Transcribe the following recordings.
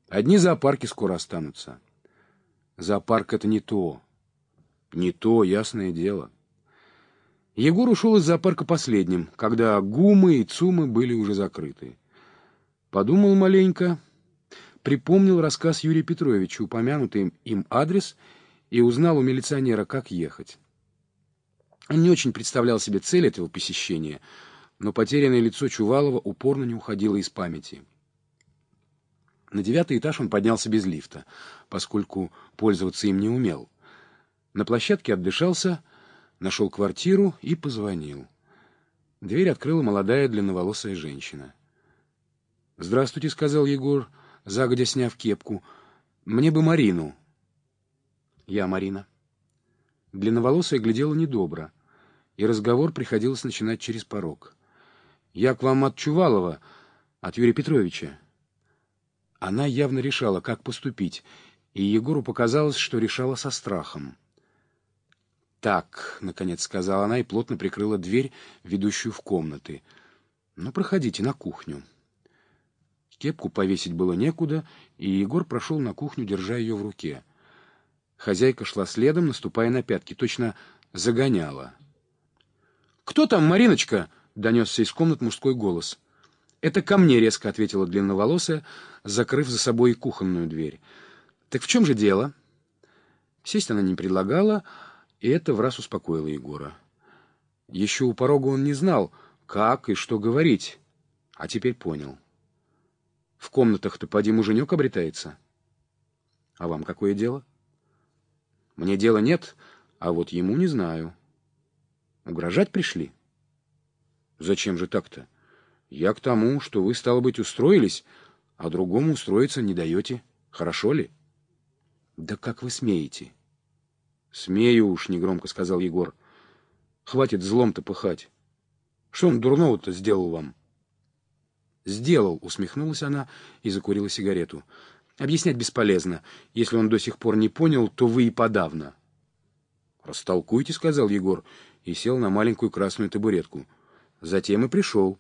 Одни зоопарки скоро останутся. Зоопарк — это не то. Не то, ясное дело. Егор ушел из зоопарка последним, когда ГУМы и ЦУМы были уже закрыты. Подумал маленько, припомнил рассказ Юрия Петровича, упомянутый им адрес, и узнал у милиционера, как ехать. Он не очень представлял себе цель этого посещения, но потерянное лицо Чувалова упорно не уходило из памяти. На 9-й этаж он поднялся без лифта, поскольку пользоваться им не умел. На площадке отдышался, нашел квартиру и позвонил. Дверь открыла молодая длинноволосая женщина. «Здравствуйте», — сказал Егор, загодя сняв кепку. «Мне бы Марину». «Я Марина». Длинноволосая глядела недобро, и разговор приходилось начинать через порог. «Я к вам от Чувалова, от Юрия Петровича». Она явно решала, как поступить, и Егору показалось, что решала со страхом. «Так», — наконец сказала она и плотно прикрыла дверь, ведущую в комнаты. «Ну, проходите на кухню». Кепку повесить было некуда, и Егор прошел на кухню, держа ее в руке. Хозяйка шла следом, наступая на пятки, точно загоняла. «Кто там, Мариночка?» — донесся из комнат мужской голос. «Это ко мне», — резко ответила длинноволосая, закрыв за собой кухонную дверь. «Так в чем же дело?» Сесть она не предлагала, и это враз успокоило Егора. Еще у порога он не знал, как и что говорить, а теперь понял. В комнатах-то поди муженек обретается. А вам какое дело? Мне дела нет, а вот ему не знаю. Угрожать пришли? Зачем же так-то? Я к тому, что вы, стало быть, устроились, а другому устроиться не даете. Хорошо ли? Да как вы смеете? Смею уж, негромко сказал Егор. Хватит злом-то пыхать. Что он дурного-то сделал вам? Сделал, усмехнулась она и закурила сигарету. Объяснять бесполезно. Если он до сих пор не понял, то вы и подавно. Растолкуйте, сказал Егор и сел на маленькую красную табуретку. Затем и пришел.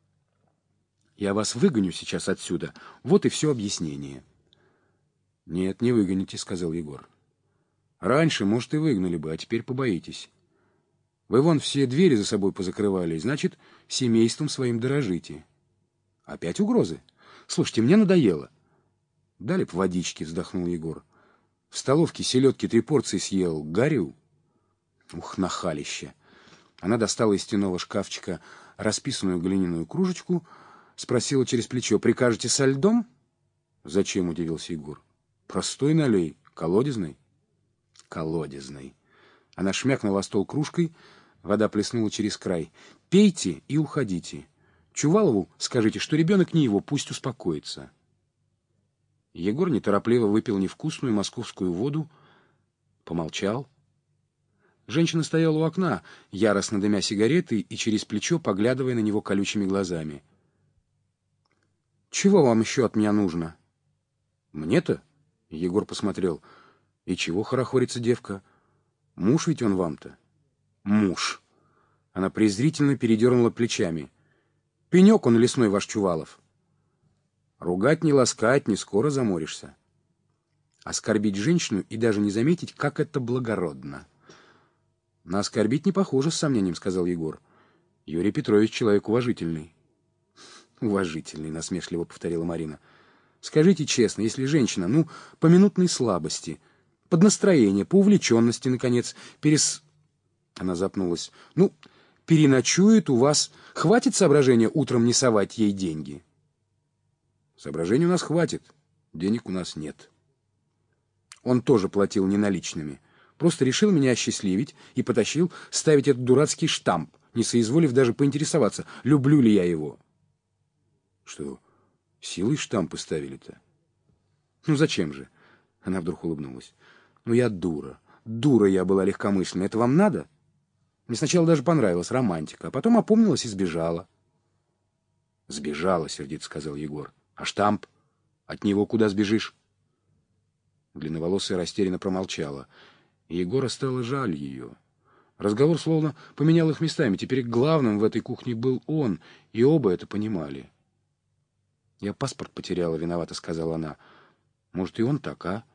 Я вас выгоню сейчас отсюда. Вот и все объяснение. Нет, не выгоните, сказал Егор. Раньше, может, и выгнали бы, а теперь побоитесь. Вы вон все двери за собой позакрывали, значит, семейством своим дорожите. Опять угрозы? Слушайте, мне надоело. Дали б водички, вздохнул Егор. В столовке селедки 3 порции съел. Горю. Ух, нахалище. Она достала из стенного шкафчика расписанную глиняную кружечку, спросила через плечо: «Прикажете со льдом?» «Зачем?» — удивился Егор. «Простой налей, колодезный». «Колодезный». Она шмякнула о стол кружкой, вода плеснула через край. «Пейте и уходите. Чувалову скажите, что ребенок не его, пусть успокоится». Егор неторопливо выпил невкусную московскую воду, помолчал. Женщина стояла у окна, яростно дымя сигаретой и через плечо поглядывая на него колючими глазами. «Чего вам еще от меня нужно?» «Мне-то?» — Егор посмотрел. «И чего хорохорится девка? Муж ведь он вам-то». «Муж». Она презрительно передернула плечами. «Пенек он лесной ваш Чувалов». Ругать не ласкать, не скоро заморишься. Оскорбить женщину и даже не заметить, как это благородно. На оскорбить не похоже, с сомнением сказал Егор. Юрий Петрович человек уважительный. Уважительный, насмешливо повторила Марина. Скажите честно, если женщина, по минутной слабости, под настроение, по увлеченности, наконец, Она запнулась. Переночует у вас, хватит соображения утром не совать ей деньги? Соображений у нас хватит, денег у нас нет. Он тоже платил не наличными. Просто решил меня осчастливить и потащил ставить этот дурацкий штамп, не соизволив даже поинтересоваться, люблю ли я его. Что, силой штампы ставили-то? Зачем же? Она вдруг улыбнулась. Я дура. Дура я была легкомысленная. Это вам надо? Мне сначала даже понравилась романтика, а потом опомнилась и сбежала. Сбежала, сердито сказал Егор. А штамп? От него куда сбежишь? Длинноволосая растерянно промолчала. И Егора стало жаль ее. Разговор словно поменял их местами. Теперь главным в этой кухне был он, и оба это понимали. «Я паспорт потеряла, виновата», — сказала она. Может, и он так, а?